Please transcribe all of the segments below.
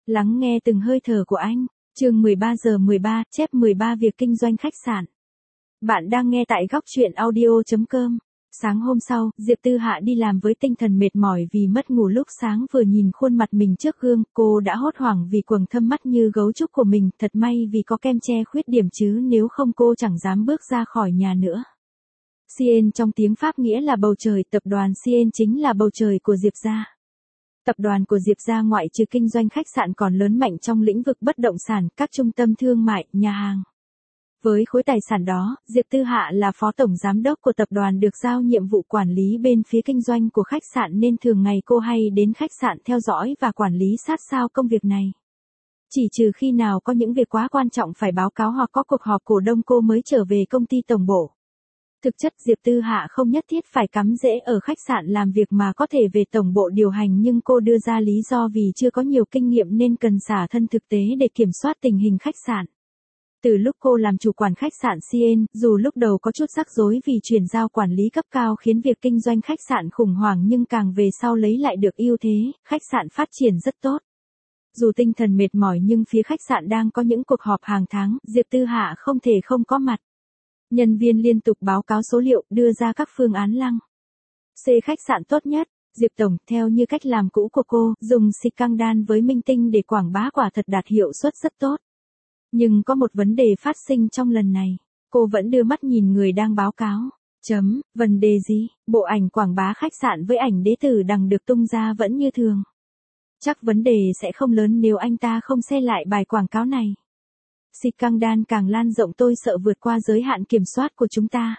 Lắng nghe từng hơi thở của anh. Chương 13 giờ 13, chép 13 việc kinh doanh khách sạn. Bạn đang nghe tại góc truyện audio.com. Sáng hôm sau, Diệp Tư Hạ đi làm với tinh thần mệt mỏi vì mất ngủ. Lúc sáng vừa nhìn khuôn mặt mình trước gương, cô đã hốt hoảng vì quầng thâm mắt như gấu trúc của mình. Thật may vì có kem che khuyết điểm chứ nếu không cô chẳng dám bước ra khỏi nhà nữa. Ciel trong tiếng Pháp nghĩa là bầu trời, tập đoàn Ciel chính là bầu trời của Diệp gia. Tập đoàn của Diệp gia ngoại trừ kinh doanh khách sạn còn lớn mạnh trong lĩnh vực bất động sản, các trung tâm thương mại, nhà hàng. Với khối tài sản đó, Diệp Tư Hạ là phó tổng giám đốc của tập đoàn được giao nhiệm vụ quản lý bên phía kinh doanh của khách sạn nên thường ngày cô hay đến khách sạn theo dõi và quản lý sát sao công việc này. Chỉ trừ khi nào có những việc quá quan trọng phải báo cáo hoặc có cuộc họp cổ đông cô mới trở về công ty tổng bộ. Thực chất Diệp Tư Hạ không nhất thiết phải cắm rễ ở khách sạn làm việc mà có thể về tổng bộ điều hành, nhưng cô đưa ra lý do vì chưa có nhiều kinh nghiệm nên cần xả thân thực tế để kiểm soát tình hình khách sạn. Từ lúc cô làm chủ quản khách sạn Ciel, dù lúc đầu có chút rắc rối vì chuyển giao quản lý cấp cao khiến việc kinh doanh khách sạn khủng hoảng, nhưng càng về sau lấy lại được ưu thế, khách sạn phát triển rất tốt. Dù tinh thần mệt mỏi nhưng phía khách sạn đang có những cuộc họp hàng tháng, Diệp Tư Hạ không thể không có mặt. Nhân viên liên tục báo cáo số liệu, đưa ra các phương án lăng xê khách sạn tốt nhất. Diệp Tổng, theo như cách làm cũ của cô, dùng xịt căng đan với minh tinh để quảng bá quả thật đạt hiệu suất rất tốt. Nhưng có một vấn đề phát sinh trong lần này. Cô vẫn đưa mắt nhìn người đang báo cáo. Vấn đề gì? Bộ ảnh quảng bá khách sạn với ảnh đế tử đằng được tung ra vẫn như thường. Chắc vấn đề sẽ không lớn nếu anh ta không xe lại bài quảng cáo này. Xịt căng đan càng lan rộng tôi sợ vượt qua giới hạn kiểm soát của chúng ta.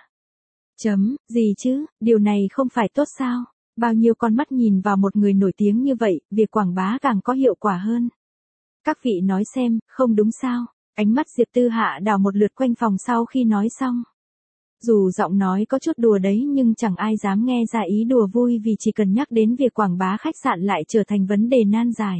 Gì chứ, điều này không phải tốt sao? Bao nhiêu con mắt nhìn vào một người nổi tiếng như vậy, việc quảng bá càng có hiệu quả hơn. Các vị nói xem, không đúng sao? Ánh mắt Diệp Tư Hạ đảo một lượt quanh phòng sau khi nói xong. Dù giọng nói có chút đùa đấy nhưng chẳng ai dám nghe ra ý đùa vui vì chỉ cần nhắc đến việc quảng bá khách sạn lại trở thành vấn đề nan giải.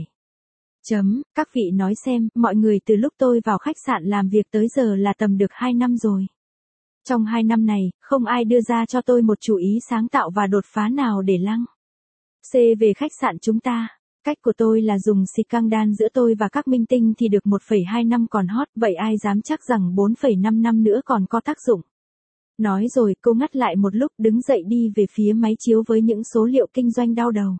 Các vị nói xem, mọi người từ lúc tôi vào khách sạn làm việc tới giờ là tầm được 2 năm rồi. Trong 2 năm này, không ai đưa ra cho tôi một chủ ý sáng tạo và đột phá nào để lăng xê về khách sạn chúng ta. Cách của tôi là dùng xịt căng đan giữa tôi và các minh tinh thì được 1,2 năm còn hot, vậy ai dám chắc rằng 4,5 năm nữa còn có tác dụng. Nói rồi cô ngắt lại một lúc đứng dậy đi về phía máy chiếu với những số liệu kinh doanh đau đầu.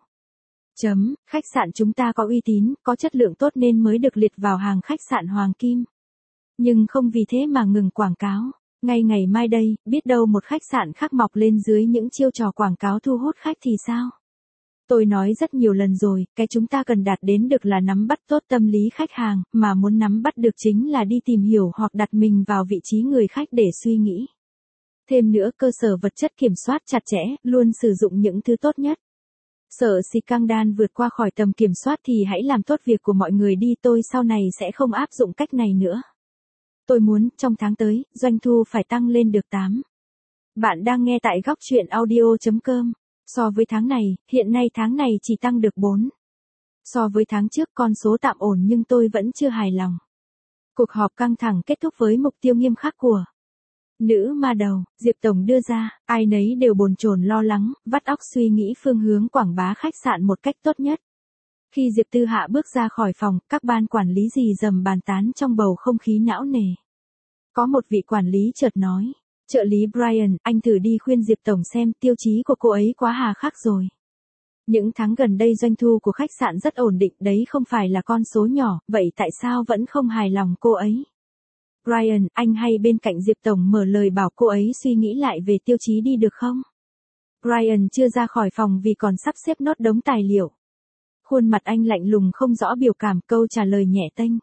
Khách sạn chúng ta có uy tín, có chất lượng tốt nên mới được liệt vào hàng khách sạn hoàng kim. Nhưng không vì thế mà ngừng quảng cáo. Ngay ngày mai đây, biết đâu một khách sạn khác mọc lên dưới những chiêu trò quảng cáo thu hút khách thì sao? Tôi nói rất nhiều lần rồi, cái chúng ta cần đạt đến được là nắm bắt tốt tâm lý khách hàng, mà muốn nắm bắt được chính là đi tìm hiểu hoặc đặt mình vào vị trí người khách để suy nghĩ. Thêm nữa, cơ sở vật chất kiểm soát chặt chẽ, luôn sử dụng những thứ tốt nhất. Sợ xịt căng đan vượt qua khỏi tầm kiểm soát thì hãy làm tốt việc của mọi người đi, tôi sau này sẽ không áp dụng cách này nữa. Tôi muốn, trong tháng tới, doanh thu phải tăng lên được 8. Bạn đang nghe tại góc truyện audio.com. So với tháng này, hiện nay tháng này chỉ tăng được 4. So với tháng trước con số tạm ổn nhưng tôi vẫn chưa hài lòng. Cuộc họp căng thẳng kết thúc với mục tiêu nghiêm khắc của nữ ma đầu, Diệp Tổng đưa ra, ai nấy đều bồn chồn lo lắng, vắt óc suy nghĩ phương hướng quảng bá khách sạn một cách tốt nhất. Khi Diệp Tư Hạ bước ra khỏi phòng, các ban quản lý rì rầm bàn tán trong bầu không khí não nề. Có một vị quản lý chợt nói, trợ lý Brian, anh thử đi khuyên Diệp Tổng xem, tiêu chí của cô ấy quá hà khắc rồi. Những tháng gần đây doanh thu của khách sạn rất ổn định, đấy không phải là con số nhỏ, vậy tại sao vẫn không hài lòng cô ấy? Brian, anh hay bên cạnh Diệp Tổng mở lời bảo cô ấy suy nghĩ lại về tiêu chí đi được không? Brian chưa ra khỏi phòng vì còn sắp xếp nốt đống tài liệu. Khuôn mặt anh lạnh lùng không rõ biểu cảm, câu trả lời nhẹ tênh.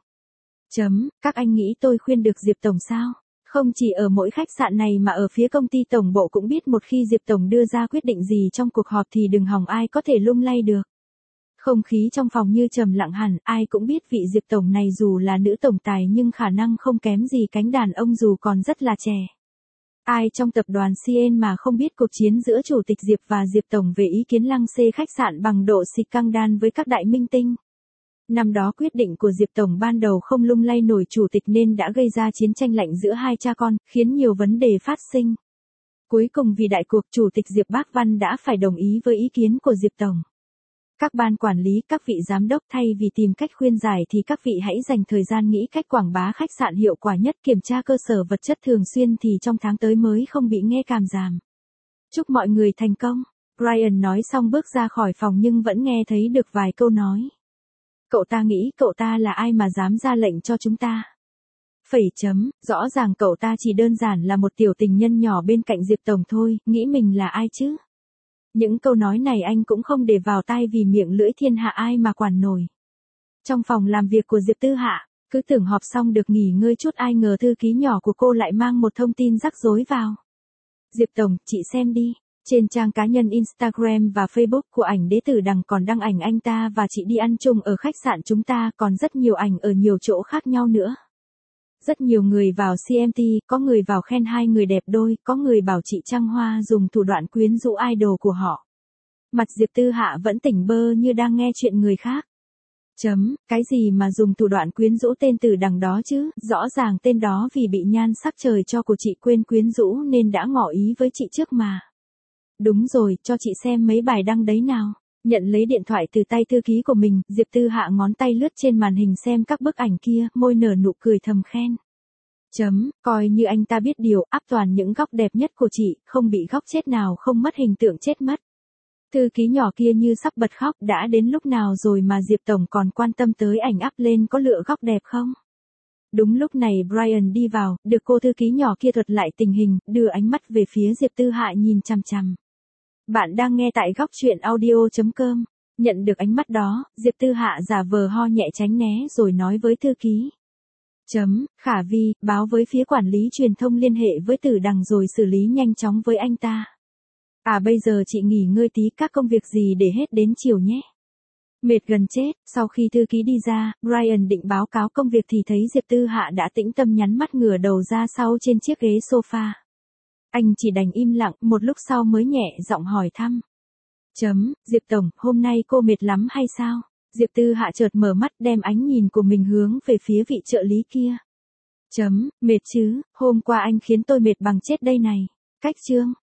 Các anh nghĩ tôi khuyên được Diệp Tổng sao? Không chỉ ở mỗi khách sạn này mà ở phía công ty tổng bộ cũng biết một khi Diệp Tổng đưa ra quyết định gì trong cuộc họp thì đừng hòng ai có thể lung lay được. Không khí trong phòng như trầm lặng hẳn, ai cũng biết vị Diệp Tổng này dù là nữ tổng tài nhưng khả năng không kém gì cánh đàn ông dù còn rất là trẻ. Ai trong tập đoàn Ciel mà không biết cuộc chiến giữa Chủ tịch Diệp và Diệp Tổng về ý kiến lăng xê khách sạn bằng độ xịt căng đan với các đại minh tinh. Năm đó quyết định của Diệp Tổng ban đầu không lung lay nổi Chủ tịch nên đã gây ra chiến tranh lạnh giữa hai cha con, khiến nhiều vấn đề phát sinh. Cuối cùng vì đại cuộc Chủ tịch Diệp Bác Văn đã phải đồng ý với ý kiến của Diệp Tổng. Các ban quản lý, các vị giám đốc thay vì tìm cách khuyên giải thì các vị hãy dành thời gian nghĩ cách quảng bá khách sạn hiệu quả nhất, kiểm tra cơ sở vật chất thường xuyên thì trong tháng tới mới không bị nghe càm ràm. Chúc mọi người thành công. Brian nói xong bước ra khỏi phòng nhưng vẫn nghe thấy được vài câu nói. Cậu ta nghĩ cậu ta là ai mà dám ra lệnh cho chúng ta? Rõ ràng cậu ta chỉ đơn giản là một tiểu tình nhân nhỏ bên cạnh Diệp Tổng thôi, nghĩ mình là ai chứ? Những câu nói này anh cũng không để vào tai vì miệng lưỡi thiên hạ ai mà quản nổi. Trong phòng làm việc của Diệp Tư Hạ, cứ tưởng họp xong được nghỉ ngơi chút ai ngờ thư ký nhỏ của cô lại mang một thông tin rắc rối vào. Diệp Tổng, chị xem đi. Trên trang cá nhân Instagram và Facebook của ảnh đế tử Đằng còn đăng ảnh anh ta và chị đi ăn chung ở khách sạn chúng ta, còn rất nhiều ảnh ở nhiều chỗ khác nhau nữa. Rất nhiều người vào CMT, có người vào khen hai người đẹp đôi, có người bảo chị Trăng Hoa dùng thủ đoạn quyến rũ idol của họ. Mặt Diệp Tư Hạ vẫn tỉnh bơ như đang nghe chuyện người khác. Cái gì mà dùng thủ đoạn quyến rũ tên Tử Đằng đó chứ, rõ ràng tên đó vì bị nhan sắc trời cho của chị quên quyến rũ nên đã ngỏ ý với chị trước mà. Đúng rồi, cho chị xem mấy bài đăng đấy nào. Nhận lấy điện thoại từ tay thư ký của mình, Diệp Tư Hạ ngón tay lướt trên màn hình xem các bức ảnh kia, môi nở nụ cười thầm khen. Coi như anh ta biết điều, áp toàn những góc đẹp nhất của chị, không bị góc chết nào không mất hình tượng chết mất. Thư ký nhỏ kia như sắp bật khóc, đã đến lúc nào rồi mà Diệp Tổng còn quan tâm tới ảnh up lên có lựa góc đẹp không? Đúng lúc này Brian đi vào, được cô thư ký nhỏ kia thuật lại tình hình, đưa ánh mắt về phía Diệp Tư Hạ nhìn chằm chằm. Bạn đang nghe tại góc truyện audio.com. Nhận được ánh mắt đó, Diệp Tư Hạ giả vờ ho nhẹ tránh né rồi nói với thư ký. Khả Vi, báo với phía quản lý truyền thông liên hệ với Tử Đằng rồi xử lý nhanh chóng với anh ta. Bây giờ chị nghỉ ngơi tí các công việc gì để hết đến chiều nhé. Mệt gần chết, sau khi thư ký đi ra, Brian định báo cáo công việc thì thấy Diệp Tư Hạ đã tĩnh tâm nhắn mắt ngửa đầu ra sau trên chiếc ghế sofa. Anh chỉ đành im lặng, một lúc sau mới nhẹ giọng hỏi thăm. Diệp Tổng, hôm nay cô mệt lắm hay sao? Diệp Tư Hạ chợt mở mắt đem ánh nhìn của mình hướng về phía vị trợ lý kia. Mệt chứ, hôm qua anh khiến tôi mệt bằng chết đây này. Cách chương.